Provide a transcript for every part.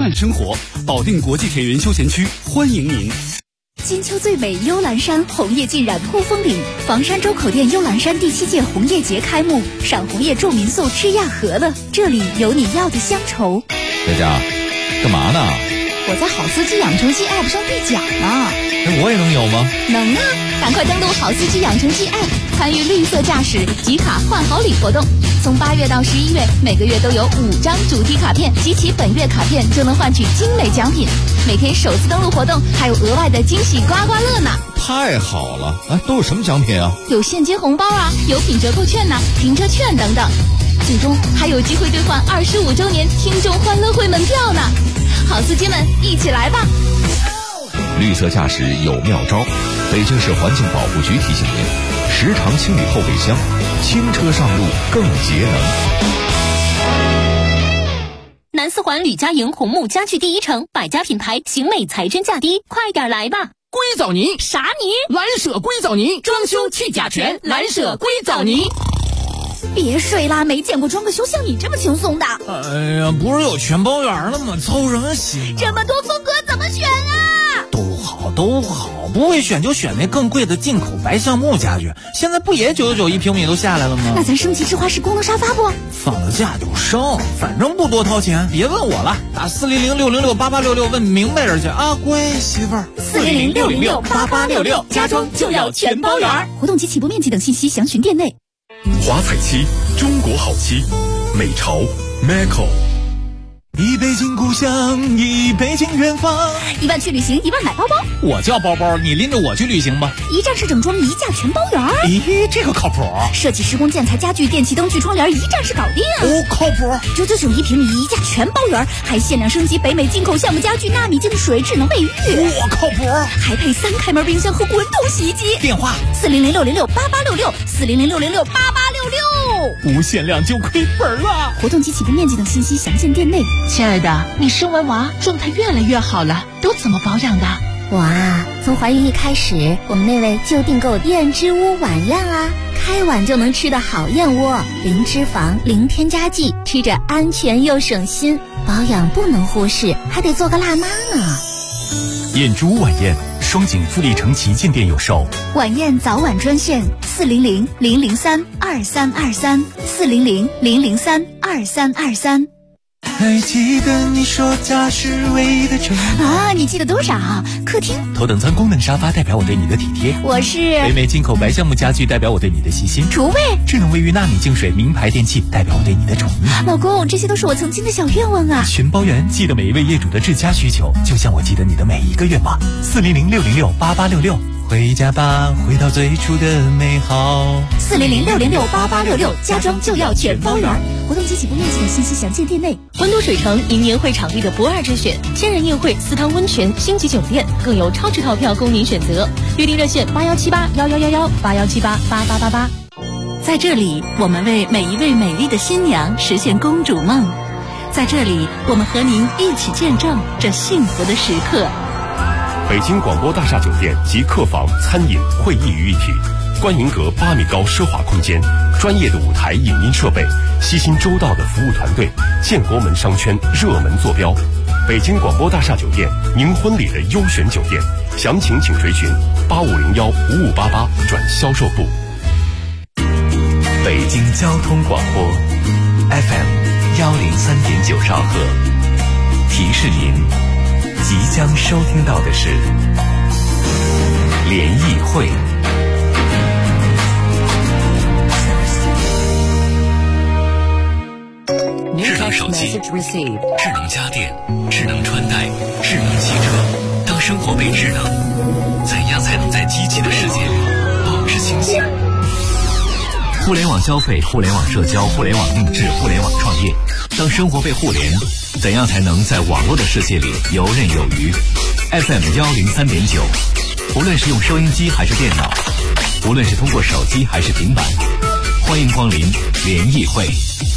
慢生活，保定国际铁云休闲区欢迎您。 金秋最美幽兰山，红叶尽染扑风岭。房山周口店幽兰山第7届红叶节开幕，赏红叶助民宿吃亚和了，这里有你要的乡愁。 佳佳，干嘛呢？ 我在好司机养成记 App 上兑奖呢。 我也能有吗？ 能啊，赶快登录好司机养成记 App， 参与绿色驾驶集卡换好礼活动。从8月到11月，每个月都有5张主题卡片，集齐本月卡片就能换取精美奖品。每天首次登录活动还有额外的惊喜刮刮乐呢。 太好了！哎，都有什么奖品啊？有现金红包啊，有品折扣券呐，停车券等等。最终还有机会兑换25周年听众欢乐会门票呢。好司机们，一起来吧！ 绿色驾驶有妙招，北京市环境保护局提醒您：时常清理后备箱，轻车上路更节能。 南四环吕家营红木家具第一城，百家品牌，型美材真价低，快点来吧！ 硅藻泥啥泥？ 蓝舍硅藻泥，装修去甲醛，蓝舍硅藻泥。 别睡啦，没见过装个修像你这么轻松的。 哎呀，不是有全包圆了吗？操什么心？ 这么多风格怎么选啊？ 都好，不会选就选那更贵的进口白橡木家具。现在不也991平米都下来了吗？ 那咱升级智化式功能沙发不？ 放了假就升，反正不多掏钱。别问我了，打400-606-8866问明白人去啊，乖媳妇儿。 400-606-8866，家装就要全包圆。 活动及起步面积等信息详询店内。 华彩漆，中国好漆，美潮 Macco。 一杯敬故乡，一杯敬远方。 1万去旅行，1万买包包。 我叫包包，你拎着我去旅行吧。 一站式整装，一价全包圆。 咦，这个靠谱。 设计、施工、建材、家具、电器、灯具、窗帘，一站式搞定。 哦，靠谱。 999一平米，一价全包圆，还限量升级北美进口橡木家具、纳米净水、智能卫浴。 我靠谱。 还配3开门冰箱和滚筒洗衣机。 电话 400-606-8866，400-606-8866。 无限量就亏本了。 活动及起步面积等信息详见店内。 亲爱的，你生完娃状态越来越好了，都怎么保养的？ 我啊，从怀孕一开始，我们那位就订购燕之屋晚宴啊，开碗就能吃的好燕窝，零脂肪，零添加剂，吃着安全又省心。保养不能忽视，还得做个辣妈呢。 燕之屋晚宴，双井富力城旗舰店有售。 晚宴早晚专线400-003-2323，400-003-2323。 还记得你说家是唯一的城啊？你记得多少？客厅头等舱功能沙发代表我对你的体贴。 我是北美进口白橡木家具代表我对你的细心。 厨卫智能卫浴纳米净水名牌电器代表我对你的宠溺。 老公，这些都是我曾经的小愿望啊！ 全包圆，记得每一位业主的至佳需求，就像我记得你的每一个愿望。400-606-8866，回家吧，回到最初的美好。 400-606-8866，家装就要全包圆。活动及起步面积的信息详见店内。 温都水城迎年会场地的不二之选，千人宴会、4汤温泉、星级酒店，更有超值套票供您选择。约定热线81781111，81788888。 在这里，我们为每一位美丽的新娘实现公主梦。在这里，我们和您一起见证这幸福的时刻。 北京广播大厦酒店集客房、餐饮、会议于一体，观云阁8米高奢华空间，专业的舞台影音设备，悉心周到的服务团队，建国门商圈热门坐标。北京广播大厦酒店，您婚礼的优选酒店，详情请垂询8501-5588转销售部。 北京交通广播 FM103.9兆赫，提示您即将收听到的是联谊会。 智能手机、智能家电、智能穿戴、智能汽车，当生活被智能，怎样才能在机器的世界里保持清醒？ 互联网消费、互联网社交、互联网定制、互联网创业，当生活被互联，怎样才能在网络的世界里游刃有余？ FM103.9，无论是用收音机还是电脑，无论是通过手机还是平板，欢迎光临联谊会。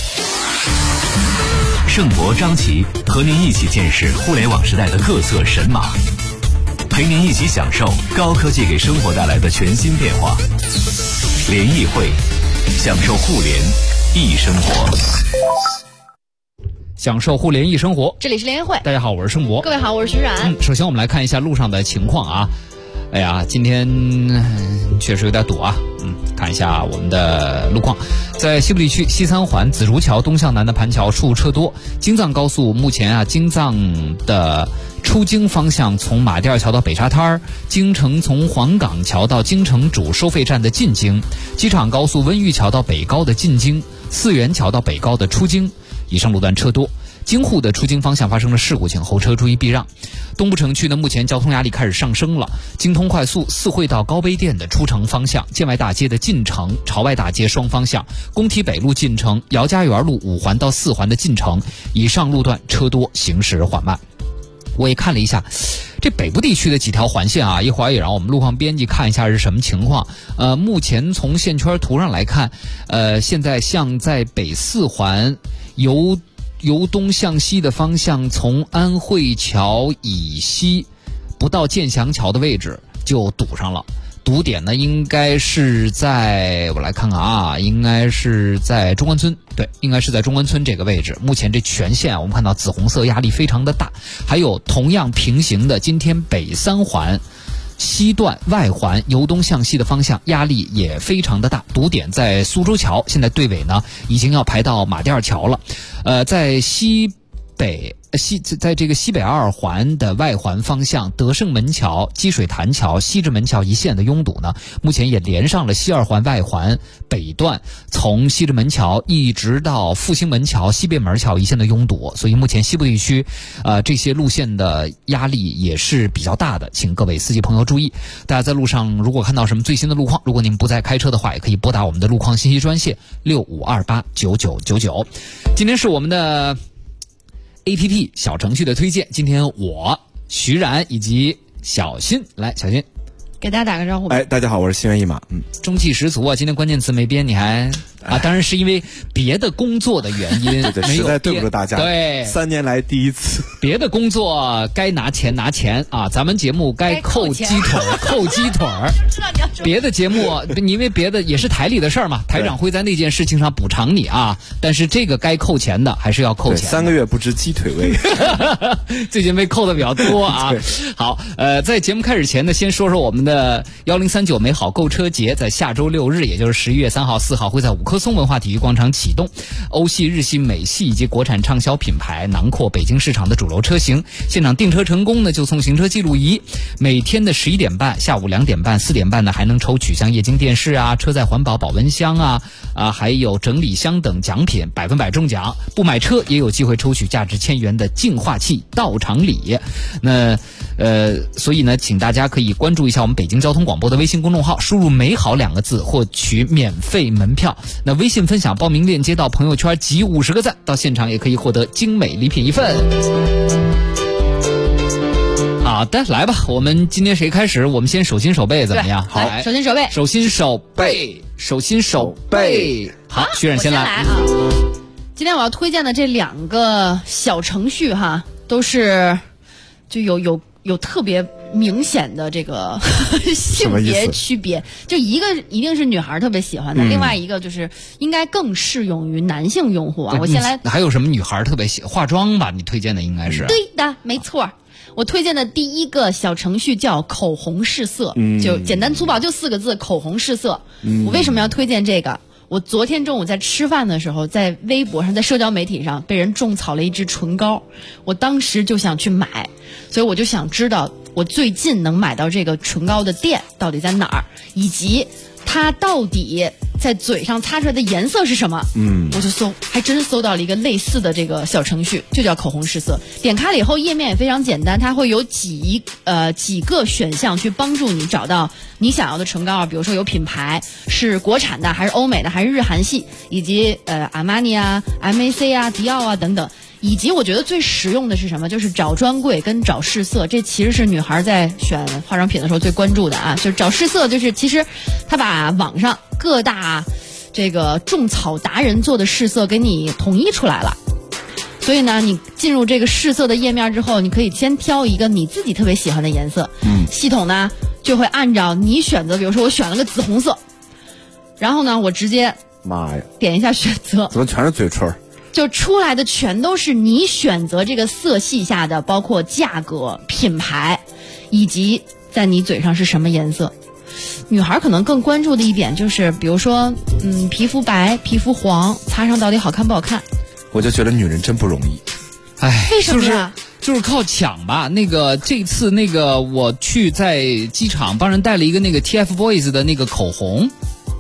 盛博、张琪和您一起见识互联网时代的各色神马，陪您一起享受高科技给生活带来的全新变化。联谊会，享受互联易生活。 享受互联易生活。 这里是联谊会， 大家好，我是盛博。 各位好，我是徐冉。 首先我们来看一下路上的情况啊。哎呀，今天确实有点堵啊。看一下我们的路况，在西部地区西三环紫竹桥东向南的盘桥处车多。京藏高速目前京藏的出京方向从马甸桥到北沙滩，京城从黄岗桥到京城主收费站的进京，机场高速温榆桥到北高的进京，四元桥到北高的出京，以上路段车多。京沪的出京方向发生了事故，请后车注意避让。东部城区呢，目前交通压力开始上升了。京通快速四惠到高碑店的出城方向，建外大街的进城、朝外大街双方向，工体北路进城、姚家园路5环到4环的进城，以上路段车多，行驶缓慢。我也看了一下这北部地区的几条环线啊，一会儿也让我们路况编辑看一下是什么情况。目前从线圈图上来看，现在像在北4环由东向西的方向，从安慧桥以西不到建祥桥的位置就堵上了。堵点呢，应该是在我来看看啊，应该是在中关村，对，应该是在中关村这个位置。目前这全线我们看到紫红色压力非常的大。还有同样平行的，今天北3环西段外环由东向西的方向压力也非常的大，堵点在苏州桥，现在队尾呢已经要排到马甸桥了。在在这个西北2环的外环方向，德胜门桥、积水潭桥、西直门桥一线的拥堵呢，目前也连上了西2环外环北段，从西直门桥一直到复兴门桥、西便门桥一线的拥堵，所以目前西部地区这些路线的压力也是比较大的，请各位司机朋友注意。大家在路上如果看到什么最新的路况，如果您不在开车的话，也可以拨打我们的路况信息专线65289999。今天是我们的APP 小程序的推荐，今天我徐冉以及小新来，小新给大家打个招呼吧。 大家好，我是心猿意马。 中气十足啊！今天关键词没编，你还当然是因为别的工作的原因， 对，实在对不住大家。 对 ，3年来第一次。 别的工作该拿钱啊，咱们节目该扣鸡腿扣鸡腿儿。别的节目，因为别的也是台里的事儿嘛，台长会在那件事情上补偿你啊。但是这个该扣钱的还是要扣钱。 3个月不知鸡腿味。 最近被扣的比较多啊。好，在节目开始前呢，先说说我们的1039美好购车节，在下周6日，也就是11月3号、4号，会在五棵松文化体育广场启动。欧系、日系、美系以及国产畅销品牌囊括北京市场的主流车型，现场订车成功呢就送行车记录仪。每天的11点半、下午2点半、4点半呢还能抽取像液晶电视啊、车载环保保温箱啊，还有整理箱等奖品，100%中奖。不买车也有机会抽取价值1000元的净化器到场礼。那所以呢，请大家可以关注一下我们北京交通广播的微信公众号，输入美好2个字获取免费门票。那微信分享报名链接到朋友圈集50个赞，到现场也可以获得精美礼品1份。好的，来吧，我们今天谁开始？我们先手心手背怎么样？好， 手心手背， 手心手背，手心手背。好，徐冉先来啊。今天我要推荐的这2个小程序哈，都是就有特别明显的这个性别区别，就一个一定是女孩特别喜欢的，另外一个就是应该更适用于男性用户啊。我先来， 还有什么女孩特别喜欢化妆吧？你推荐的应该是对的，没错。我推荐的第一个小程序叫口红试色，就简单粗暴，就4个字，口红试色。我为什么要推荐这个？我昨天中午在吃饭的时候，在微博上，在社交媒体上被人种草了一支唇膏，我当时就想去买，所以我就想知道我最近能买到这个唇膏的店到底在哪儿，以及它到底在嘴上擦出来的颜色是什么。我就搜，还真搜到了一个类似的这个小程序，就叫口红试色。点开了以后，页面也非常简单，它会有几个选项去帮助你找到你想要的唇膏啊，比如说有品牌是国产的还是欧美的还是日韩系，以及阿玛尼啊、MAC 啊、迪奥啊等等。以及我觉得最实用的是什么？就是找专柜跟找试色，这其实是女孩在选化妆品的时候最关注的啊。就是找试色，就是其实她把网上各大这个种草达人做的试色给你统一出来了。所以呢，你进入这个试色的页面之后，你可以先挑一个你自己特别喜欢的颜色，系统呢就会按照你选择，比如说我选了个紫红色，然后呢我直接妈呀， 点一下选择， 怎么全是嘴唇？ 就出来的全都是你选择这个色系下的，包括价格、品牌，以及在你嘴上是什么颜色。女孩可能更关注的一点就是，比如说，皮肤白、皮肤黄，擦上到底好看不好看？ 我就觉得女人真不容易。 哎， 为什么呀？ 就是靠抢吧。这次我去在机场帮人带了一个TFBOYS 的口红。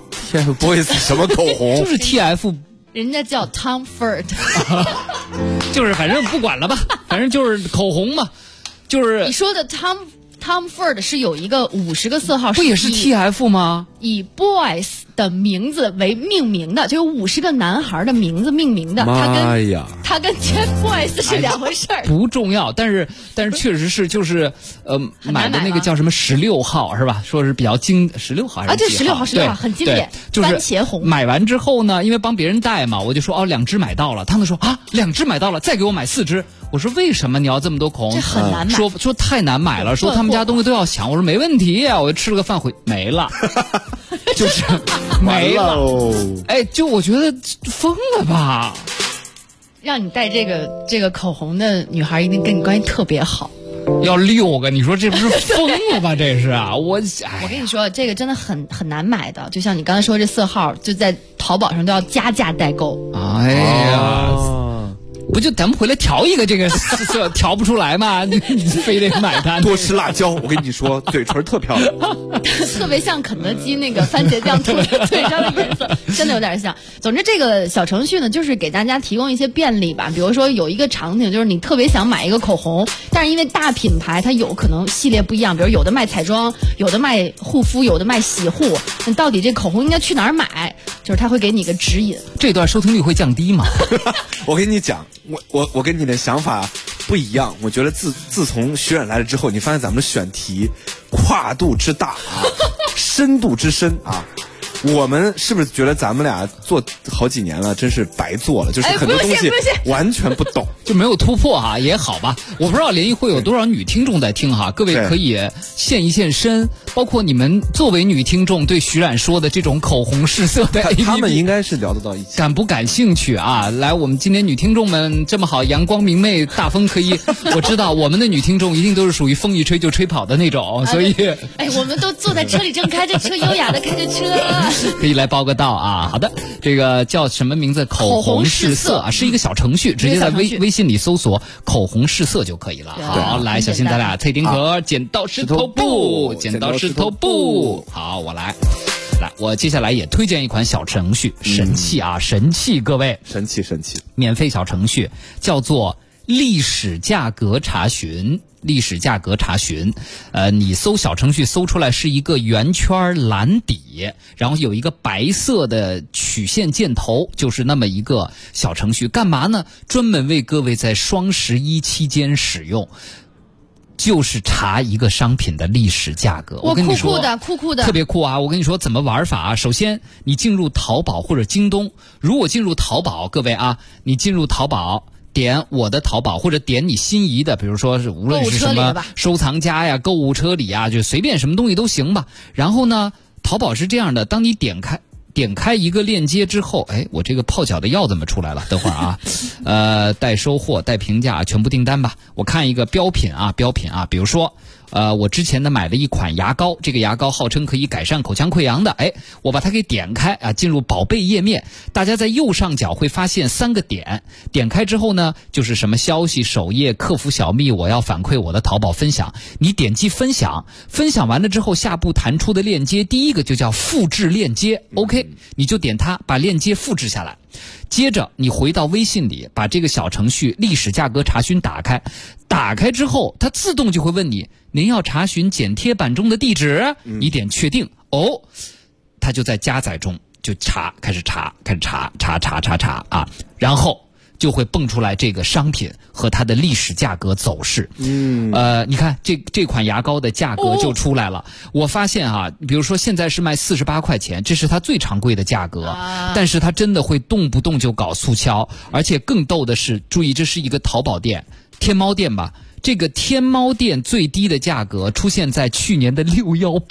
TFBOYS 什么口红？ 就是 TF。 人家叫 Tom Ford。 就是反正不管了吧，反正就是口红嘛，就是你说的 Tom Ford 是有一个50个色号， 不也是 TF 吗？ 以 Boys 的名字为命名的，就有50个男孩的名字命名的。 妈呀， 他跟 TFBOYS 是两回事儿。 不重要，但是确实是就是买的叫什么16号是吧？说是比较16号还是几号？啊，对，16号很经典， 就是番茄红。 买完之后呢，因为帮别人带嘛，我就说2支买到了。他们说啊，2支买到了，再给我买4支。我说为什么你要这么多口红？ 这很难买。 说太难买了，说他们家东西都要抢。我说没问题啊，我就吃了个饭没了，就是没了。哎，就我觉得疯了吧？ 让你带这个口红的女孩一定跟你关系特别好。 要6个，你说这不是疯了吧？这是啊，我跟你说，这个真的很难买的。就像你刚才说这色号，就在淘宝上都要加价代购。 哎呀。不就咱们回来调一个这个色调不出来吗？你非得买它。 多吃辣椒，我跟你说，嘴唇特漂亮， 特别像肯德基番茄酱涂在嘴上的颜色，真的有点像。总之，这个小程序呢，就是给大家提供一些便利吧。比如说有一个场景，就是你特别想买一个口红，但是因为大品牌它有可能系列不一样，比如有的卖彩妆，有的卖护肤，有的卖洗护，那到底这口红应该去哪儿买？就是它会给你一个指引。 这段收听率会降低吗？ 我跟你讲。我跟你的想法不一样，我觉得自从徐冉来了之后，你发现咱们的选题跨度之大啊，深度之深啊，我们是不是觉得咱们俩做好几年了，真是白做了？就是很多东西完全不懂， 就没有突破啊，也好吧。我不知道联谊会有多少女听众在听哈，各位可以现一现身，包括你们作为女听众对徐冉说的这种口红试色的 APP， 他们应该是聊得到一起， 感不感兴趣啊？来，我们今天女听众们这么好，阳光明媚，大风可以，我知道我们的女听众一定都是属于风一吹就吹跑的那种，所以我们都坐在车里正开着车，优雅的开着车。 可以来报个到啊！好的，这个叫什么名字？口红试色啊，是一个小程序，直接在微信里搜索“口红试色”就可以了。好，来，小心咱俩脆丁壳，剪刀石头布，剪刀石头布。好，我来，我接下来也推荐一款小程序，神器啊，神器，各位， 神器， 免费小程序叫做历史价格查询。历史价格查询，你搜小程序搜出来是一个圆圈蓝底，然后有一个白色的曲线箭头，就是那么一个小程序。干嘛呢？专门为各位在双11期间使用。就是查一个商品的历史价格。我跟你说， 酷的， 特别酷啊！我跟你说怎么玩法啊？首先，你进入淘宝或者京东，如果进入淘宝，各位啊，你进入淘宝。点我的淘宝或者点你心仪的，比如说是无论是什么收藏家呀、购物车里啊，就随便什么东西都行吧。然后呢，淘宝是这样的，当你点开一个链接之后，我这个泡脚的药怎么出来了？等会儿啊，带收货、带评价，全部订单吧。我看一个标品啊，比如说。我之前呢买了一款牙膏，这个牙膏号称可以改善口腔溃疡的，我把它给点开啊，进入宝贝页面，大家在右上角会发现3个点，点开之后呢，就是什么消息、首页、客服小秘，我要反馈我的淘宝分享，你点击分享，分享完了之后，下部弹出的链接，第一个就叫复制链接 ，OK， 你就点它，把链接复制下来。接着你回到微信里，把这个小程序历史价格查询打开之后，它自动就会问你，您要查询剪贴板中的地址，你点确定，它就在加载中就开始查啊，然后就会蹦出来这个商品和它的历史价格走势。你看这款牙膏的价格就出来了。我发现啊，比如说现在是卖48块钱，这是它最常规的价格，但是它真的会动不动就搞促销，而且更逗的是，注意这是一个淘宝店，天猫店吧。这个天猫店最低的价格出现在去年的618。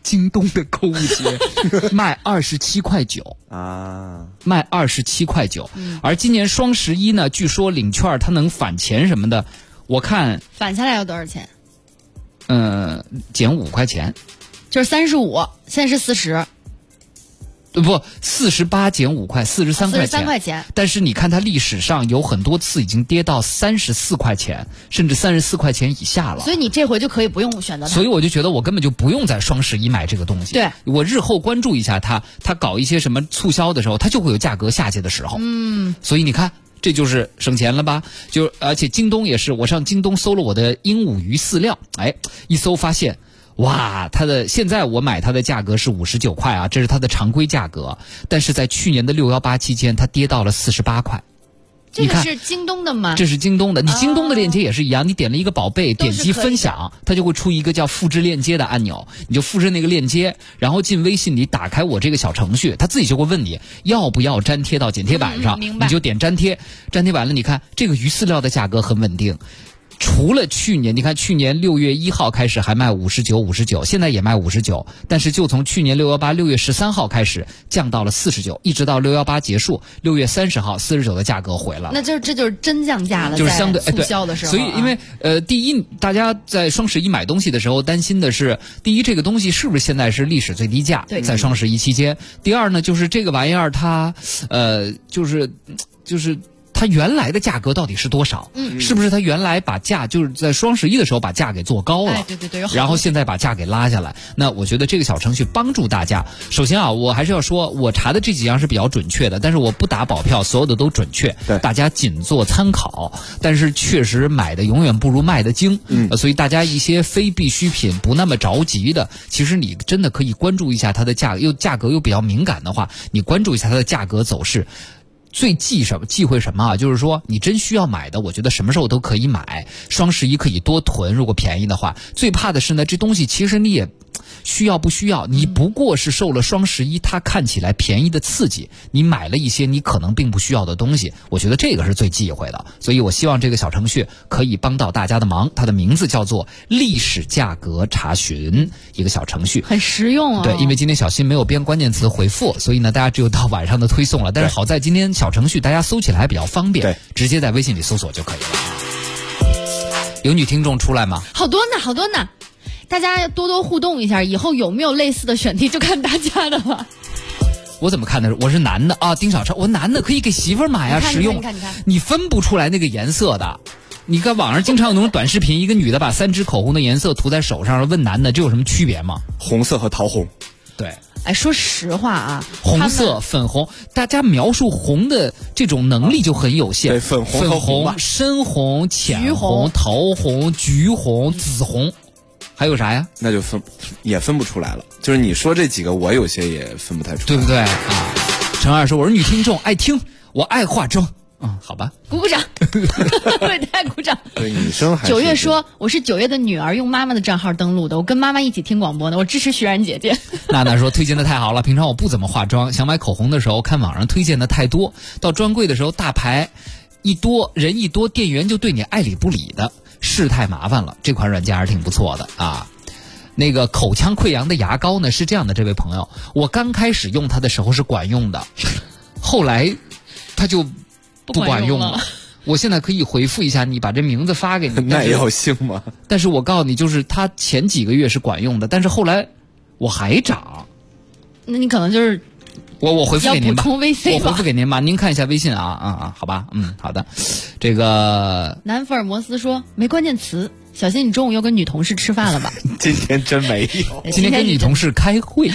京东的购物节卖27.9块啊， 卖27.9块。而今年双11呢，据说领券它能返钱什么的，我看返下来要多少钱？ 减5块钱， 就是35，现在是40。 不，48减5块，43块钱。 43块钱。 但是你看它历史上有很多次已经跌到34块钱，甚至34块钱以下了。 所以你这回就可以不用选择它。 所以我就觉得我根本就不用在双11买这个东西。 对， 我日后关注一下它搞一些什么促销的时候，它就会有价格下去的时候。所以你看。这就是省钱了吧？而且京东也是，我上京东搜了我的鹦鹉鱼饲料，一搜发现，哇，现在我买它的价格是59块啊，这是它的常规价格，但是在去年的618期间，它跌到了48块。 这个是京东的吗？ 这是京东的，你京东的链接也是一样，你点了一个宝贝，点击分享，它就会出一个叫复制链接的按钮，你就复制那个链接，然后进微信里打开我这个小程序，它自己就会问你要不要粘贴到剪贴板上，你就点粘贴，粘贴完了，你看这个鱼饲料的价格很稳定。除了去年，你看去年6月1号开始还卖59，现在也卖59，但是就从去年6月13号开始降到了49，一直到618结束，6月30号49的价格回来了。 那这就是真降价了， 就是相对促销的时候。 所以因为第一，大家在双11买东西的时候担心的是，第一，这个东西是不是现在是历史最低价，在双11期间；第二呢，就是这个玩意儿它就是它原来的价格到底是多少？是不是它原来把价就是在双11的时候把价给做高了？ 对， 然后现在把价给拉下来。那我觉得这个小程序帮助大家。首先啊，我还是要说，我查的这几样是比较准确的，但是我不打保票，所有的都准确，大家仅做参考。但是确实买的永远不如卖的精，所以大家一些非必需品不那么着急的，其实你真的可以关注一下它的价格又比较敏感的话，你关注一下它的价格走势。最忌讳什么啊？就是说你真需要买的，我觉得什么时候都可以买。双11可以多囤，如果便宜的话。最怕的是呢，这东西其实你也需要不需要？你不过是受了双11它看起来便宜的刺激，你买了一些你可能并不需要的东西。我觉得这个是最忌讳的。所以我希望这个小程序可以帮到大家的忙。它的名字叫做历史价格查询，一个小程序， 很实用啊。 对，因为今天小新没有编关键词回复，所以呢，大家只有到晚上的推送了。但是好在今天小程序大家搜起来还比较方便，直接在微信里搜索就可以了。有女听众出来吗？ 好多呢，大家多多互动一下，以后有没有类似的选题就看大家的了。 我怎么看的？我是男的啊，丁小超，我男的可以给媳妇儿买啊，实用。 你看， 你分不出来那个颜色的。你看网上经常有那种短视频，一个女的把3支口红的颜色涂在手上，问男的这有什么区别吗？ 红色和桃红。 对。 说实话啊， 红色、粉红，大家描述红的这种能力就很有限。 对，粉红、 深红、浅红、桃红、橘红、紫红，还有啥呀？ 那就也分不出来了。就是你说这几个，我有些也分不太出来， 对不对啊？陈二说我是女听众，爱听，我爱化妆。好吧， 鼓掌，为太鼓掌。 对，女生还是。 9月说我是9月的女儿，用妈妈的账号登录的，我跟妈妈一起听广播的，我支持徐然姐姐。 娜娜说推荐的太好了，平常我不怎么化妆，想买口红的时候看网上推荐的太多，到专柜的时候大牌人一多，店员就对你爱理不理的，是太麻烦了。这款软件还是挺不错的啊。那个口腔溃疡的牙膏呢是这样的，这位朋友，我刚开始用它的时候是管用的，后来它就不管用了。我现在可以回复一下你，把这名字发给你。 那也有姓吗？ 但是我告诉你，就是它前几个月是管用的，但是后来我还长。 那你可能就是我回复给您吧， 我回复给您吧，您看一下微信啊，好吧，好的。这个南福尔摩斯说没关键词，小新你中午又跟女同事吃饭了吧？ 今天真没有， 今天跟女同事开会。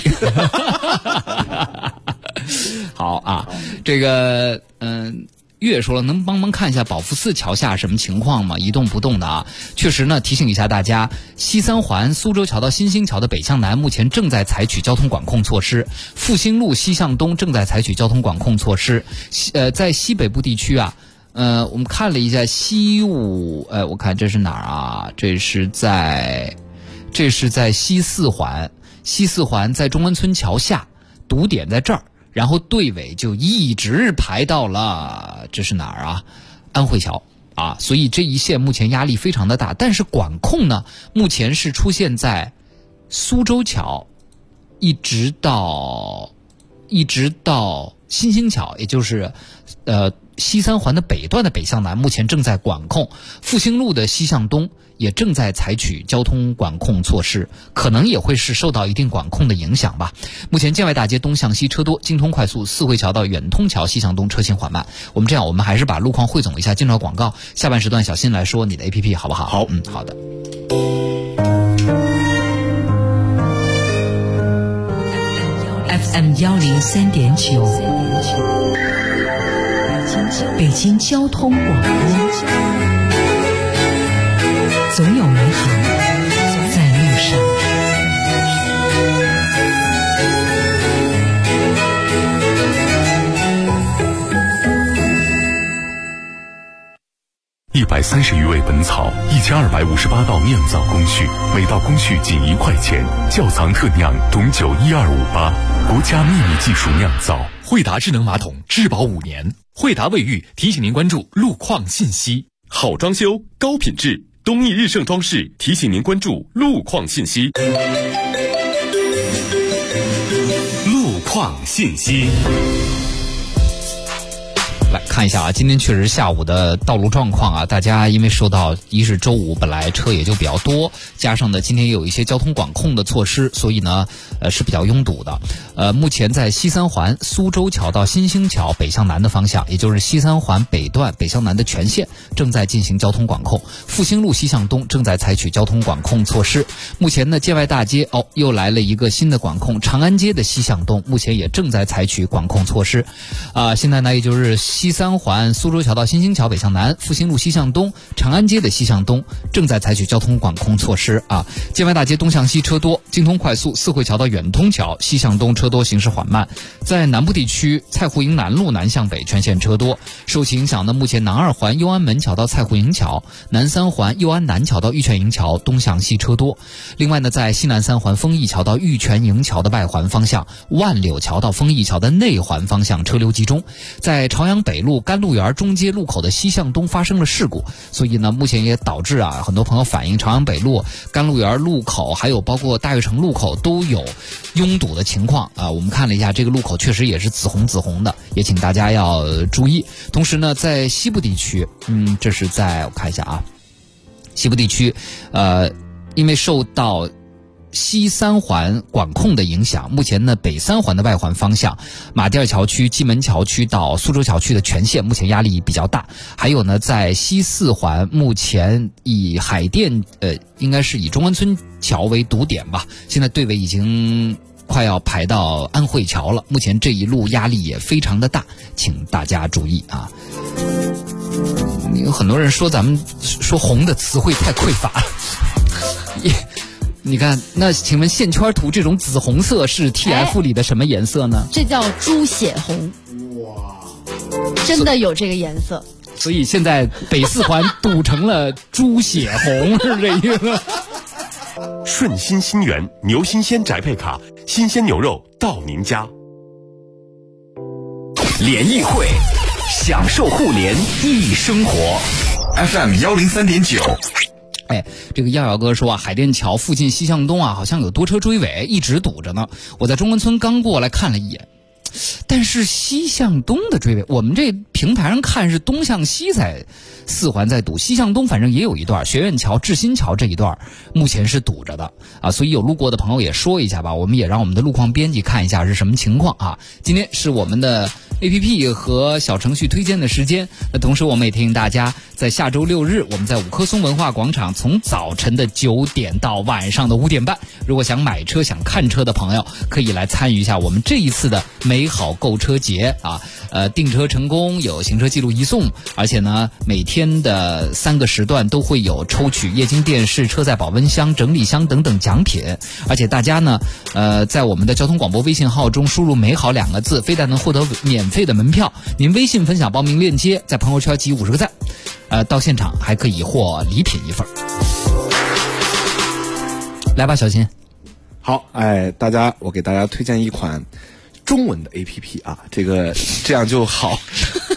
好啊，这个月说了，能帮忙看一下宝福寺桥下什么情况吗？一动不动的啊。确实呢，提醒一下大家，西三环苏州桥到新兴桥的北向南目前正在采取交通管控措施，复兴路西向东正在采取交通管控措施。在西北部地区啊，我们看了一下西五，我看这是哪儿啊？这是在西四环在中关村桥下，堵点在这儿。然后队尾就一直排到了，这是哪儿啊？安慧桥啊，所以这一线目前压力非常的大。但是管控呢，目前是出现在苏州桥一直到新兴桥，也就是西三环的北段的北向南，目前正在管控。复兴路的西向东也正在采取交通管控措施，可能也会是受到一定管控的影响吧。目前建外大街东向西车多，京通快速四惠桥到远通桥西向东车行缓慢。我们还是把路况汇总一下，进入广告。下半时段小新来说你的 APP 好不好？ 好， 好的。 FM 103.9，北京交通广播，总有美好在路上。 130余味本草，1258道酿造工序，每道工序仅1块钱。窖藏特酿董酒12588，国家秘密技术酿造。 惠达智能马桶质保5年。惠达卫浴提醒您关注路况信息。 好装修，高品质，东益日盛装饰提醒您关注路况信息。 路况信息。 来看一下啊，今天确实下午的道路状况啊，大家因为受到一是周五本来车也就比较多，加上呢今天也有一些交通管控的措施，所以呢是比较拥堵的。目前在西三环苏州桥到新兴桥北向南的方向，也就是西三环北段北向南的全线正在进行交通管控。复兴路西向东正在采取交通管控措施。目前呢建外大街又来了一个新的管控，长安街的西向东目前也正在采取管控措施。现在呢也就是西三环苏州桥到新兴桥北向南，复兴路西向东，长安街的西向东正在采取交通管控措施啊。建外大街东向西车多，京通快速四惠桥到远通桥西向东车多，行驶缓慢。在南部地区，蔡湖营南路南向北全线车多。受其影响呢，目前南二环右安门桥到蔡湖营桥，南三环右安南桥到玉泉营桥东向西车多。另外呢，在西南三环丰益桥到玉泉营桥的外环方向，万柳桥到丰益桥的内环方向车流集中。在朝阳北路甘露园中街路口的西向东发生了事故，所以呢目前也导致很多朋友反映朝阳北路甘露园路口还有包括大悦城路口都有拥堵的情况我们看了一下，这个路口确实也是紫红的，也请大家要注意。同时呢在西部地区这是在我看一下西部地区因为受到西三环管控的影响，目前呢北三环的外环方向马甸桥区、蓟门桥区到苏州桥区的全线目前压力比较大。还有呢在西四环目前以海淀应该是以中关村桥为堵点吧，现在队尾已经快要排到安慧桥了，目前这一路压力也非常的大，请大家注意啊。有很多人说咱们说红的词汇太匮乏你看，那请问线圈图这种紫红色是 TF 里的什么颜色呢？ 这叫猪血红。哇，真的有这个颜色。 所以现在北四环堵成了猪血红，是这意思。 顺心新源牛新鲜宅配卡，新鲜牛肉到您家。 联谊会，享受互联易生活。FM 103.9。 这个耀耀哥说海淀桥附近西向东好像有多车追尾，一直堵着呢。我在中关村刚过来看了一眼，但是西向东的追尾，我们这平台上看是东向西在四环在堵，西向东反正也有一段，学院桥、志新桥这一段目前是堵着的所以有路过的朋友也说一下吧，我们也让我们的路况编辑看一下是什么情况今天是我们的 APP 和小程序推荐的时间，那同时我们也提醒大家，在下周6日我们在五棵松文化广场从早晨的9点到晚上的5点半，如果想买车想看车的朋友可以来参与一下我们这一次的美好购车节订车成功有行车记录移送，而且呢每天的3个时段都会有抽取液晶电视、车载保温箱、整理箱等等奖品，而且大家呢在我们的交通广播微信号中输入美好2个字，非但能获得免费的门票，您微信分享报名链接，在朋友圈集50个赞到现场还可以获礼品1份。来吧小新。 好，我给大家推荐一款中文的 APP 这样就好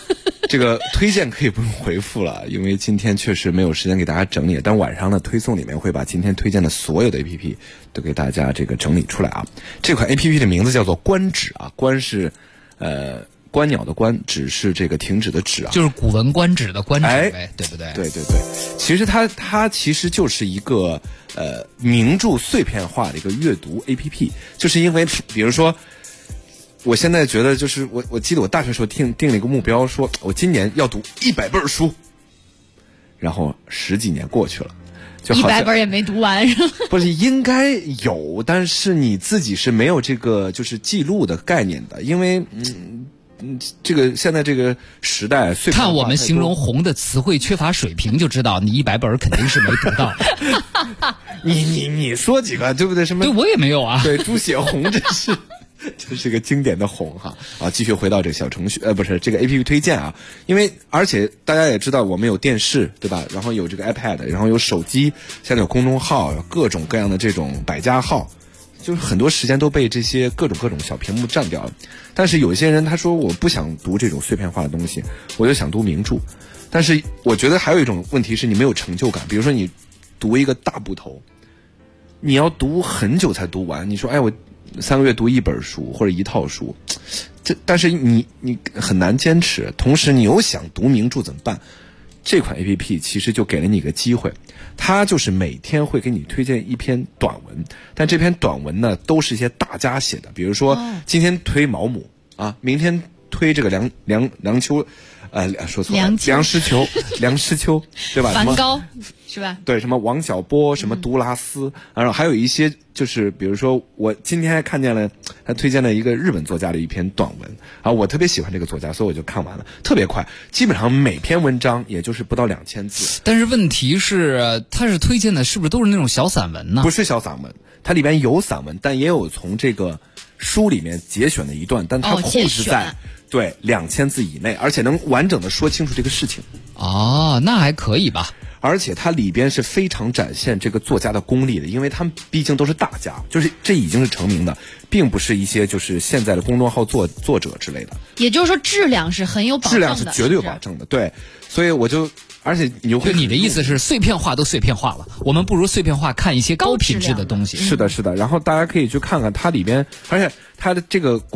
这个推荐可以不用回复了，因为今天确实没有时间给大家整理，但晚上的推送里面会把今天推荐的所有的 APP 都给大家这个整理出来啊。这款 APP 的名字叫做观止啊，观是观鸟的观，止是这个停止的止啊， 就是古文观止的观止呗，对不对？ 对对对，其实它其实就是一个名著碎片化的一个阅读 APP， 就是因为比如说。我现在觉得就是我记得我大学时候定了一个目标，说我今年要读100本书，然后10几年过去了，就好像 100本也没读完，是吧？ 不是应该有，但是你自己是没有这个就是记录的概念的，因为这个现在这个时代， 看我们形容红的词汇缺乏水平，就知道你100本肯定是没读到。 你说几个对不对？什么？ 对我也没有啊。 对，猪血红这是个经典的红哈啊！继续回到这个小程序，不是这个 APP 推荐啊，因为而且大家也知道，我们有电视对吧？然后有这个 iPad， 然后有手机，现在有公众号，有各种各样的这种百家号，就是很多时间都被这些各种小屏幕占掉了。但是有一些人他说我不想读这种碎片化的东西，我就想读名著。但是我觉得还有一种问题是你没有成就感，比如说你读一个大部头，你要读很久才读完，你说哎我3个月读1本书或者1套书，但是你很难坚持，同时你又想读名著怎么办？这款 APP 其实就给了你一个机会，它就是每天会给你推荐一篇短文，但这篇短文呢都是一些大家写的，比如说今天推毛姆啊，明天推这个梁秋，说错了，梁实秋，对吧？ 梵高是吧？ 对，什么王小波，什么杜拉斯，然后还有一些就是比如说我今天还看见了他推荐了一个日本作家的一篇短文啊，我特别喜欢这个作家，所以我就看完了，特别快，基本上每篇文章也就是不到2000字。 但是问题是，他是推荐的是不是都是那种小散文呢？ 不是小散文，它里边有散文，但也有从这个书里面节选的一段，但它控制在对2000字以内，而且能完整的说清楚这个事情。 哦，那还可以吧。 而且它里边是非常展现这个作家的功力的，因为他们毕竟都是大家，就是这已经是成名的，并不是一些就是现在的公众号作者之类的。 也就是说质量是很有保证的， 质量是绝对有保证的，对。所以我就，而且你就会， 你的意思是碎片化都碎片化了，我们不如碎片化看一些高品质的东西。 是的，是的。然后大家可以去看看它里边，而且它的这个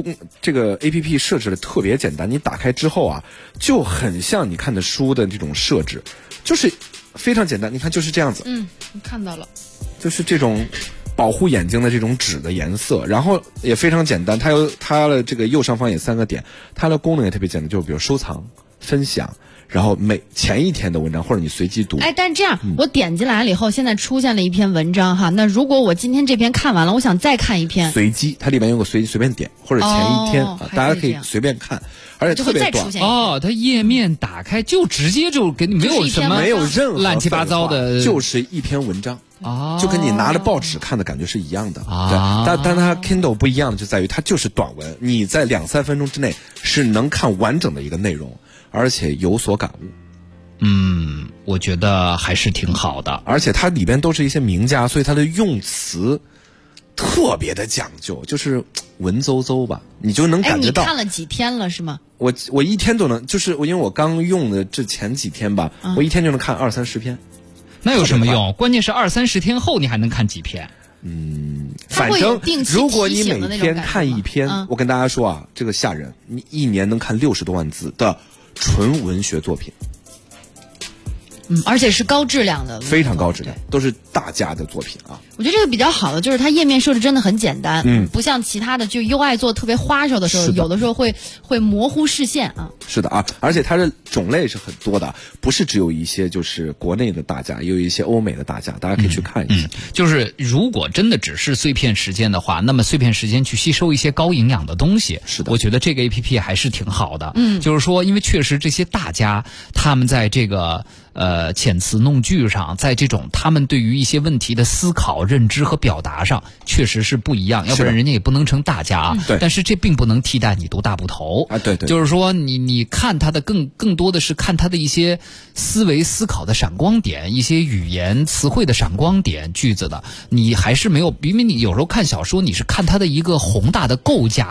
APP 设置的特别简单，你打开之后啊，就很像你看的书的这种设置，就是非常简单。你看就是这样子， 你看到了， 就是这种保护眼睛的这种纸的颜色，然后也非常简单。它的这个右上方也3个点，它的功能也特别简单，就比如收藏、分享。然后前一天的文章或者你随机读。 哎，但是这样，我点进来了以后，现在出现了一篇文章哈。那如果我今天这篇看完了，我想再看一篇， 随机，它里面有个随便点，或者前一天大家可以随便看，而且特别短。 它页面打开就直接就给你没有什么没有任何乱七八糟的， 就是一篇文章。就跟你拿着报纸看的感觉是一样的但它 Kindle 不一样的就在于它就是短文，你在2-3分钟之内是能看完整的一个内容，而且有所感悟。 我觉得还是挺好的， 而且它里边都是一些名家，所以它的用词特别的讲究，就是文绉绉吧，你就能感觉到。 你看了几天了是吗？ 我一天都能，就是因为我刚用的这前几天吧，我一天就能看20-30篇。 那有什么用？关键是20-30天后你还能看几篇？ 反正如果你每天看一篇，我跟大家说啊，这个吓人，你1年能看60多万字的纯文学作品。 而且是高质量的， 非常高质量，都是大家的作品啊。 我觉得这个比较好的就是它页面设置真的很简单，不像其他的就 UI 做特别花哨的时候，有的时候会模糊视线啊。 是的啊，而且它的种类是很多的，不是只有一些就是国内的大家，也有一些欧美的大家，大家可以去看一下。 就是如果真的只是碎片时间的话，那么碎片时间去吸收一些高营养的东西， 是的， 我觉得这个 APP 还是挺好的。就是说，因为确实这些大家他们在这个遣词弄句上，在这种他们对于一些问题的思考、认知和表达上，确实是不一样，要不然人家也不能成大家啊。 对。 但是这并不能替代你读大部头啊。对。 就是说，你看他的更多的是看他的一些思维思考的闪光点，一些语言词汇的闪光点，句子的，你还是没有，因为你有时候看小说，你是看他的一个宏大的构架。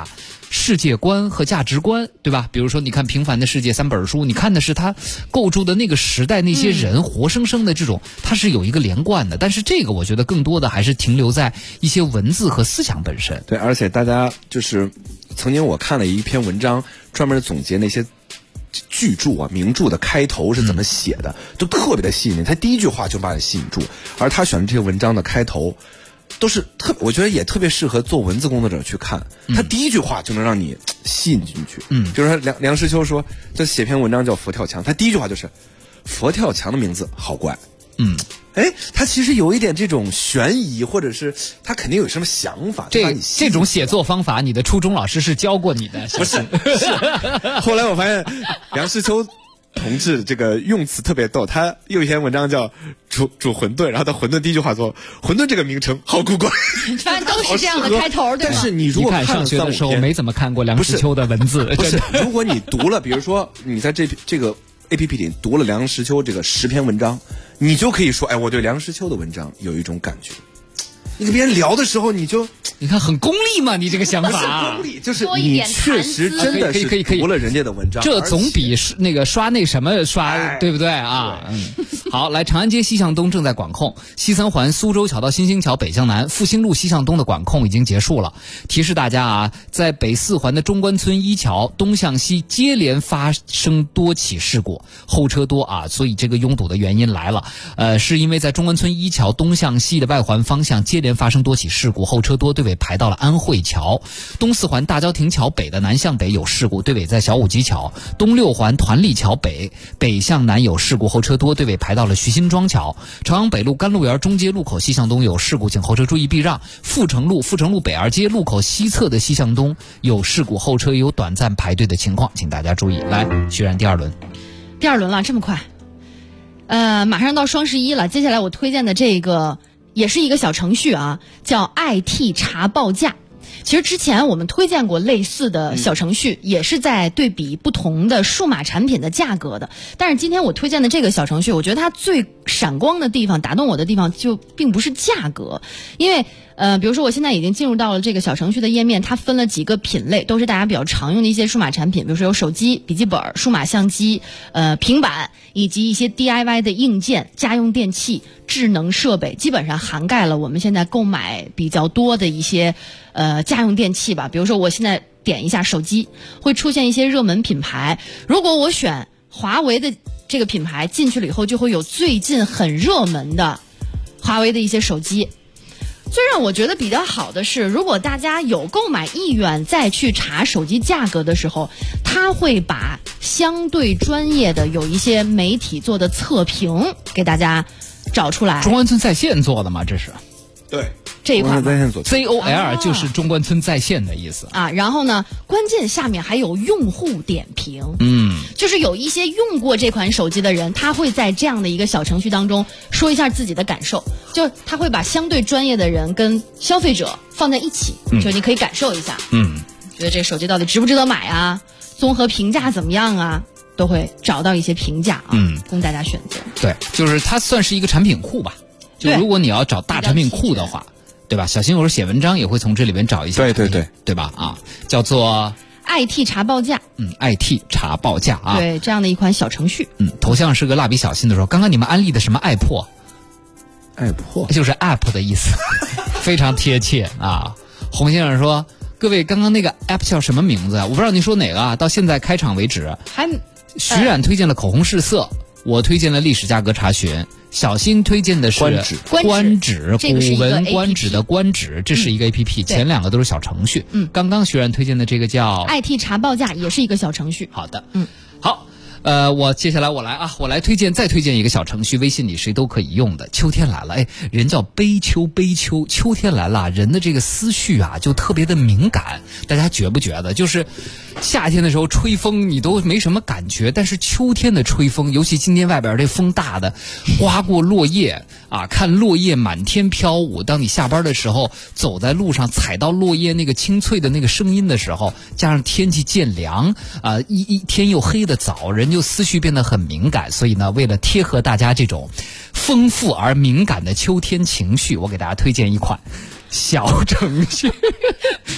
世界观和价值观，对吧？比如说你看《平凡的世界》3本书，你看的是它构筑的那个时代那些人活生生的这种，它是有一个连贯的。但是这个我觉得更多的还是停留在一些文字和思想本身。 对，而且大家就是曾经我看了一篇文章，专门总结那些巨著啊、名著的开头是怎么写的，都特别的吸引人。他第一句话就把你吸引住，而他选的这些文章的开头都是我觉得也特别适合做文字工作者去看。他第一句话就能让你吸引进去。比如说梁实秋说，这写篇文章叫《佛跳墙》，他第一句话就是“佛跳墙”的名字好怪。他其实有一点这种悬疑，或者是他肯定有什么想法。 这种写作方法，你的初中老师是教过你的？ 不是。后来我发现梁实秋同志这个用词特别逗，他有一篇文章叫煮馄饨，然后他馄饨第一句话说馄饨这个名称好古怪， 反正都是这样的开头，对吧？ 但是你如果看上学的时候没怎么看过梁实秋的文字， 不是，如果你读了，比如说你在这个 APP 里读了梁实秋这个10篇文章，你就可以说，哎，我对梁实秋的文章有一种感觉。你跟别人聊的时候，你看很功利嘛，你这个想法。 不是功利，就是你确实真的是读了人家的文章， 这总比那个刷那什么刷，对不对啊？好，来，长安街西向东正在管控，西三环苏州桥到新兴桥北向南，复兴路西向东的管控已经结束了。提示大家啊，在北4环的中关村一桥东向西接连发生多起事故，后车多啊，所以这个拥堵的原因来了。是因为在中关村一桥东向西的外环方向接连发生多起事故，后车多，队尾排到了安慧桥。东4环大郊亭桥北的南向北有事故，队尾在小武基桥。东6环团立桥北向南有事故，后车多，队尾排到了徐辛庄桥。朝阳北路甘露园中街路口西向东有事故，请后车注意避让。阜成路北二街路口西侧的西向东有事故，后车也有短暂排队的情况，请大家注意。来，徐然第二轮了，这么快？马上到双11了，接下来我推荐的这个也是一个小程序啊，叫 IT 查报价。其实之前我们推荐过类似的小程序，也是在对比不同的数码产品的价格的。但是今天我推荐的这个小程序，我觉得它最闪光的地方，打动我的地方就并不是价格，因为比如说我现在已经进入到了这个小程序的页面，它分了几个品类，都是大家比较常用的一些数码产品，比如说有手机、笔记本、数码相机、平板，以及一些 DIY 的硬件、家用电器、智能设备，基本上涵盖了我们现在购买比较多的一些家用电器吧。比如说我现在点一下手机，会出现一些热门品牌，如果我选华为的这个品牌进去了以后，就会有最近很热门的华为的一些手机。最让我觉得比较好的是，如果大家有购买意愿再去查手机价格的时候，他会把相对专业的有一些媒体做的测评给大家找出来。 中关村在线做的吗？这是对这一块 COL 就是中关村在线的意思啊。然后呢，关键下面还有用户点评，就是有一些用过这款手机的人，他会在这样的一个小程序当中说一下自己的感受，就他会把相对专业的人跟消费者放在一起，就你可以感受一下，觉得这手机到底值不值得买啊，综合评价怎么样啊，都会找到一些评价啊，供大家选择。 对，就是它算是一个产品库吧。就如果你要找大产品库的话，对吧？小新有时候写文章也会从这里面找一些，对吧？啊，叫做 IT 查报价 ，IT 查报价啊， 对，这样的一款小程序。 头像是个蜡笔小新的时候，刚刚你们安利的什么iPod，就是 App 的意思，非常贴切啊。洪先生说，各位刚刚那个 App 叫什么名字啊？我不知道您说哪个啊？到现在开场为止，徐冉推荐了口红试色，我推荐了历史价格查询。小新推荐的是官指，古文官指的官指，这是一个 APP，前两个都是小程序。刚刚徐然推荐的这个叫 IT 查报价，也是一个小程序。 好的，好。接下来我来再推荐一个小程序，微信里谁都可以用的。秋天来了，人叫悲秋，秋天来了，人的这个思绪啊就特别的敏感，大家觉不觉得？就是夏天的时候吹风你都没什么感觉，但是秋天的吹风，尤其今天外边这风大的，刮过落叶啊，看落叶满天飘舞，当你下班的时候走在路上踩到落叶那个清脆的那个声音的时候，加上天气渐凉啊，一天又黑的早，人就思绪变得很敏感。所以呢，为了贴合大家这种丰富而敏感的秋天情绪，我给大家推荐一款小程序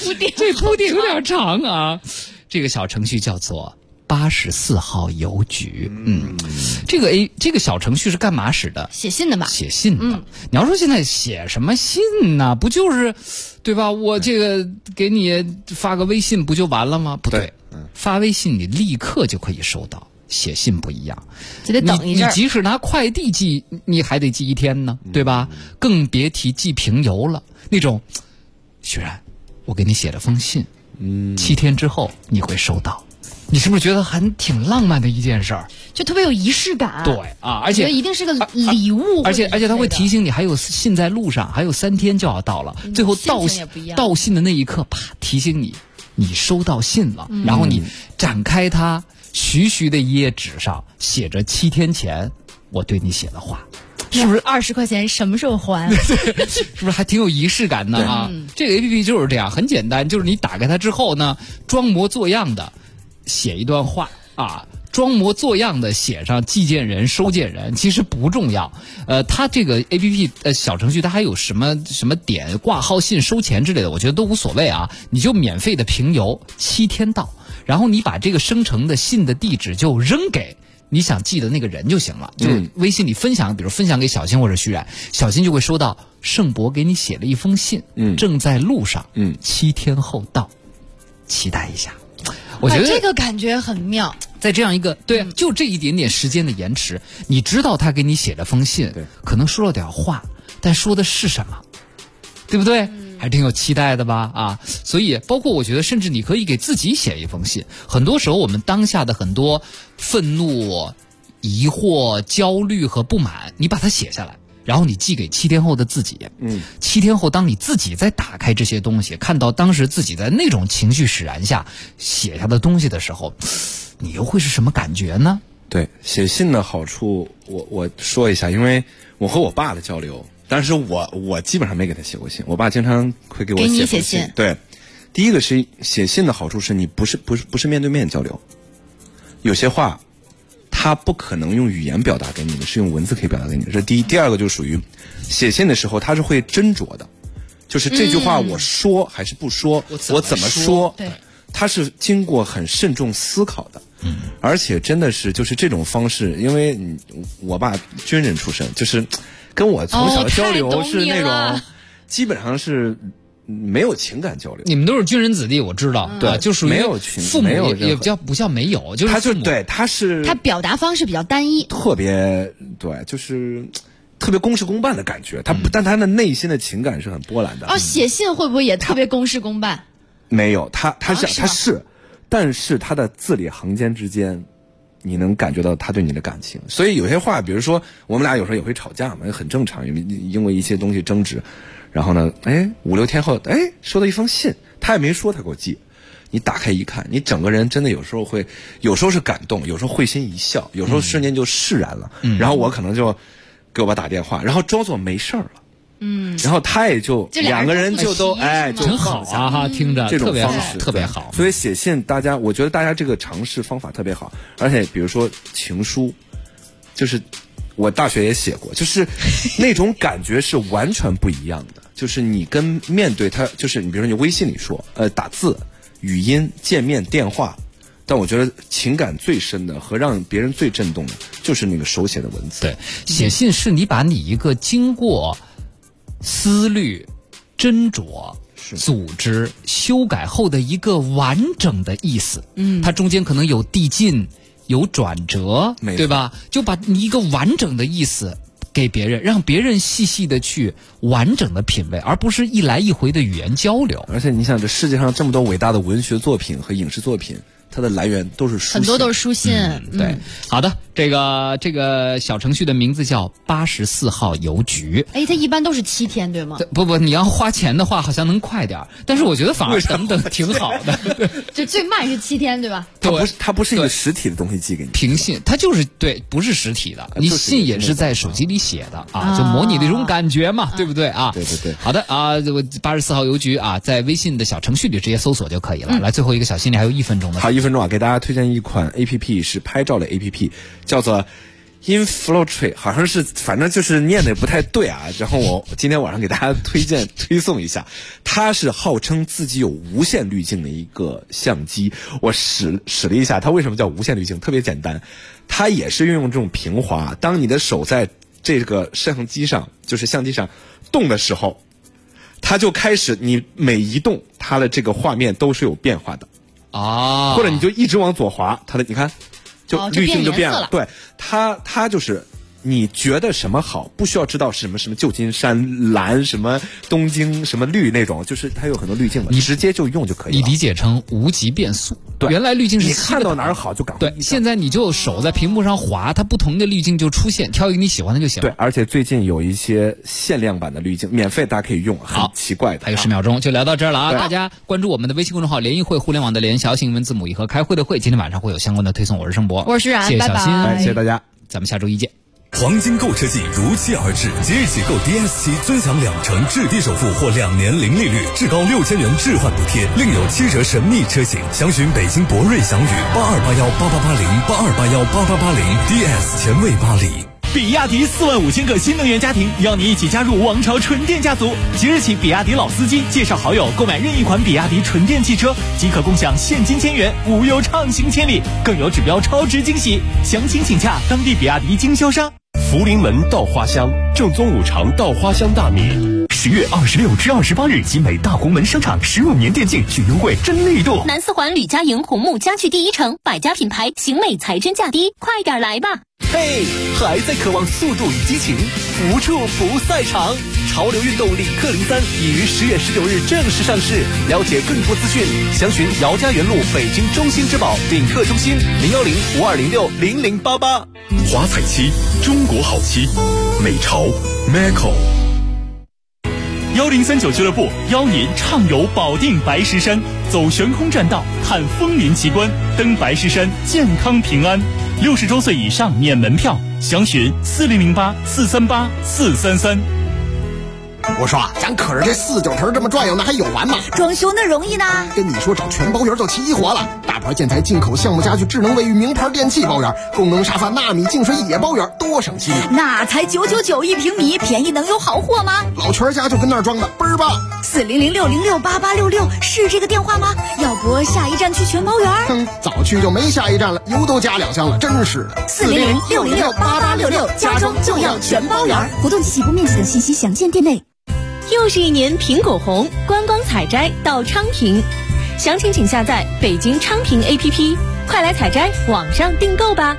这铺垫有点长啊。这个小程序叫做84号邮局，这个小程序是干嘛使的？ 写信的吧？ 写信的。你要说现在写什么信呢？不就是，对吧？我这个给你发个微信不就完了吗？不对，发微信你立刻就可以收到。写信不一样， 就得等一阵。 你即使拿快递寄，你还得寄1天呢，对吧？更别提寄平邮了。那种，徐然，我给你写了封信，7天之后你会收到。你是不是觉得还挺浪漫的一件事儿？ 就特别有仪式感。 对啊，而且一定是个礼物。 而且他会提醒你，还有信在路上，还有3天就要到了。最后到信的那一刻，啪，提醒你收到信了。然后你展开它。徐徐的一页纸上写着7天前我对你写的话， 是不是20块钱什么时候还？ 是不是还挺有仪式感的啊？这个 APP 就是这样，很简单，就是你打开它之后呢，装模作样的写一段话啊，装模作样的写上寄件人、收件人，其实不重要。它这个 APP 小程序它还有什么点挂号信、收钱之类的，我觉得都无所谓啊，你就免费的平邮，7天到。然后你把这个生成的信的地址就扔给你想寄的那个人就行了，就微信里分享，比如分享给小新或者徐冉，小新就会收到盛博给你写了一封信，正在路上，7天后到，期待一下。我觉得这个感觉很妙。 在这样一个就这一点点时间的延迟，你知道他给你写了封信，可能说了点话，但说的是什么，对不对？还挺有期待的吧啊！所以包括我觉得，甚至你可以给自己写一封信。很多时候，我们当下的很多愤怒、疑惑、焦虑和不满，你把它写下来，然后你寄给7天后的自己。7天后，当你自己再打开这些东西，看到当时自己在那种情绪使然下写下的东西的时候，你又会是什么感觉呢？ 对，写信的好处，我说一下，因为我和我爸的交流。但是我基本上没给他写过信，我爸经常会给我写信。对，第一个是写信的好处是你不是面对面交流，有些话他不可能用语言表达给你的，是用文字可以表达给你的。这是第一。第二个就属于写信的时候，他是会斟酌的，就是这句话我说还是不说，我怎么说， 对， 他是经过很慎重思考的。而且真的是就是这种方式，因为我爸军人出身，就是跟我从小的交流是那种，基本上是没有情感交流。 你们都是军人子弟，我知道，对，就属于没有情， 父母也不叫没有，就是他就对他表达方式比较单一， 特别对，就是特别公事公办的感觉。但他的内心的情感是很波澜的。 写信会不会也特别公事公办？ 没有，他是。但是他的字里行间之间，你能感觉到他对你的感情。所以有些话，比如说我们俩有时候也会吵架嘛，也很正常，因为一些东西争执。然后呢，5、6天后，收到一封信，他也没说他给我寄。你打开一看，你整个人真的有时候是感动，有时候会心一笑，有时候瞬间就释然了。然后我可能就给我爸打电话，然后装作没事儿了。然后他也就两个人就都就很好啊哈，听着这种方式特别好。 所以写信，我觉得大家这个尝试方法特别好。而且比如说情书，就是我大学也写过，就是那种感觉是完全不一样的。就是你跟面对他，就是你比如说你微信里说，打字、语音、见面、电话。但我觉得情感最深的和让别人最震动的，就是那个手写的文字。 对，写信是你把你一个经过思虑、斟酌、组织、修改后的一个完整的意思。它中间可能有递进、有转折，对吧？就把你一个完整的意思给别人，让别人细细的去完整的品味，而不是一来一回的语言交流。 而且你想，这世界上这么多伟大的文学作品和影视作品，它的来源都是书信， 很多都是书信。 对，好的，这个小程序的名字叫84号邮局。 它一般都是7天，对吗？ 不，你要花钱的话，好像能快点，但是我觉得反而等等挺好的。 就最慢是7天，对吧？ 它不是一个实体的东西寄给你， 平信，它就是不是实体的，你信也是在手机里写的啊，就模拟那种感觉嘛，对不对啊？ 对。 好的啊，84号邮局啊，在微信的小程序里直接搜索就可以了。来，最后一个小心理还有1分钟的。 好，1分钟啊，给大家推荐一款 APP， 是拍照的 APP， 叫做 infiltrate 好像是，反正就是念的也不太对啊。然后我今天晚上给大家推送一下，它是号称自己有无限滤镜的一个相机。我使了一下，它为什么叫无限滤镜？特别简单，它也是运用这种平滑。当你的手在这个相机上，就是相机上动的时候，它就开始你每移动，它的这个画面都是有变化的啊。 或者你就一直往左滑，它的你看。就滤镜就变了，对，它就是你觉得什么好，不需要知道是什么旧金山蓝、什么东京什么绿那种，就是它有很多滤镜的，你直接就用就可以了。 你理解成无极变速， 对， 原来滤镜是你看到哪儿好就赶快。 对，现在你就手在屏幕上滑，它不同的滤镜就出现，挑一个你喜欢的就行了。 对，而且最近有一些限量版的滤镜，免费大家可以用，很奇怪的。 还有10秒钟就聊到这儿了啊！大家关注我们的微信公众号"联谊会"，互联网的联，小写英文字母"一"和开会的会。今天晚上会有相关的推送，我是盛博， 我是冉， 谢谢小新， 谢谢大家， 咱们下周一见。 黄金购车季如期而至，即日起购 DS7尊享2%至低首付或2年零利率，至高6000元置换补贴，另有7折神秘车型。详询北京博瑞翔宇8281888082818880 DS 前卫巴黎。 比亚迪45000个新能源家庭，邀你一起加入王朝纯电家族。即日起，比亚迪老司机介绍好友购买任意款比亚迪纯电汽车，即可共享现金1000元，无忧畅行千里，更有指标超值惊喜。详情请洽当地比亚迪经销商。 福临门稻花香，正宗五常稻花香大米。 10月26至28日，集美大红门商场15年店庆巨优惠真力度。 南四环吕家营红木家具第一城，百家品牌，行美才真价低，快点来吧！ 嘿，还在渴望速度与激情，无处不赛场。潮流运动领克03已于10月19日正式上市。了解更多资讯，详询姚家园路北京中心之宝领克中心010-5206-0088。 华彩漆，中国好漆，美潮 Macco。 1039俱乐部邀您畅游保定白石山，走悬空栈道，看枫林奇观，登白石山，健康平安。60周岁以上免门票，详询4008-438-433。 我说啊，咱可是这49层这么转悠，那还有完吗？ 装修那容易呢。 跟你说，找全包圆就齐活了。大牌建材、进口项目家具、智能卫浴、名牌电器包圆，功能沙发、纳米净水也包圆，多省心。 那才999一平米，便宜能有好货吗？ 老全家就跟那儿装的，倍儿棒。 400-606-8866是这个电话吗？要不下一站去全包圆？ 早去就没下一站了，油都加2箱了，真是的。 400-606-8866，家装就要全包圆。活动及起步面积等信息详见店内。 又是一年苹果红，观光采摘到昌平，详情请下载北京昌平 APP， 快来采摘，网上订购吧。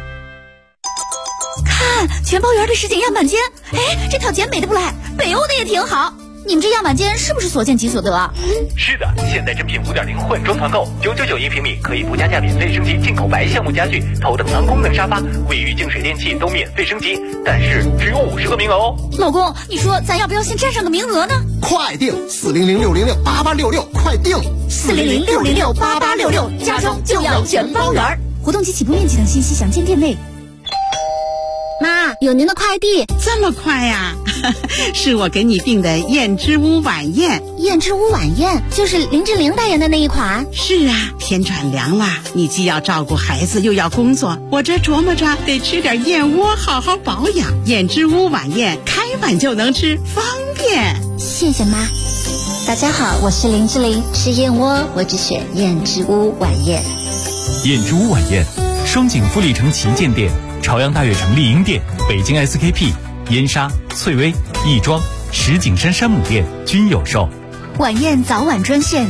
看全包圆的实景样板间，哎，这套简美的不赖，北欧的也挺好。你们这样板间是不是所见即所得啊？ 是的，现在真品5.0换装团购，999一平米，可以不加价免费升级进口白橡木家具、头等舱功能沙发、卫浴净水电器都免费升级，但是只有50个名额哦。 老公，你说咱要不要先占上个名额呢？ 快订400-606-8866，快订 400-606-8866，家装就要全包圆。活动及起步面积等信息详见店内。 妈，有您的快递。 这么快呀？是我给你订的燕之屋晚宴。 燕之屋晚宴就是林志玲代言的那一款。 是啊，天转凉了，你既要照顾孩子又要工作，我这琢磨着得吃点燕窝好好保养。燕之屋晚宴开碗就能吃，方便。 谢谢妈。大家好，我是林志玲，吃燕窝我只选燕之屋晚宴。 燕之屋晚宴，双井富力城旗舰店、朝阳大悦城丽婴店、北京 SKP、燕莎、翠微、亦庄、石景山山姆店均有售。 晚宴早晚专线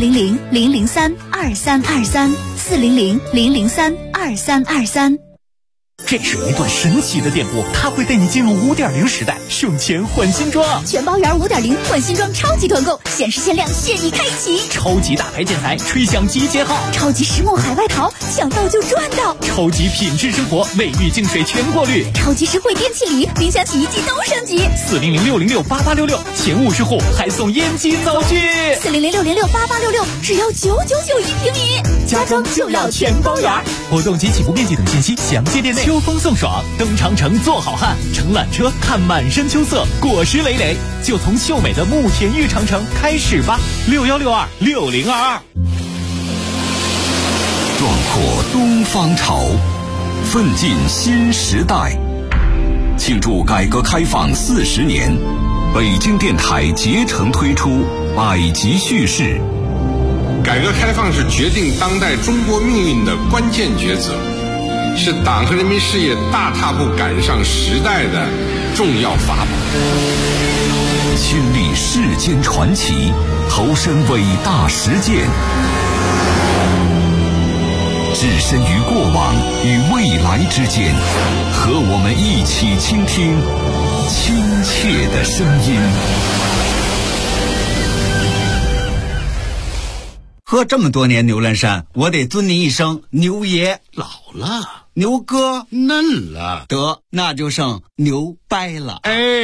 400-003-2323 400-003-2323。 这是一段神奇的电波，它会带你进入5.0时代，省钱换新装。 全包圆5.0换新装超级团购，限时限量，现已开启。 超级大牌建材，吹响集结号。 超级实木海外淘，抢到就赚到。 超级品质生活，卫浴净水全过滤。 超级实惠电器礼，冰箱洗衣机都升级。 400-606-8866，前50户还送烟机灶具。 400-606-8866，只要999一平米，家装就要全包圆。 活动及起步面积等信息详见店内。秋风送爽，登长城做好汉，乘缆车看满山秋色，果实累累，就从秀美的慕田峪长城开始吧。6162-6022。 壮阔东方潮，奋进新时代。 庆祝改革开放40年，北京电台竭诚推出百集叙事。 改革开放是决定当代中国命运的关键抉择，是党和人民事业大踏步赶上时代的重要法宝。 亲历世间传奇，投身伟大实践，置身于过往与未来之间，和我们一起倾听亲切的声音。 喝这么多年牛栏山，我得尊您一声牛爷。 老了， 牛哥嫩了， 得那就剩牛掰了。 哎。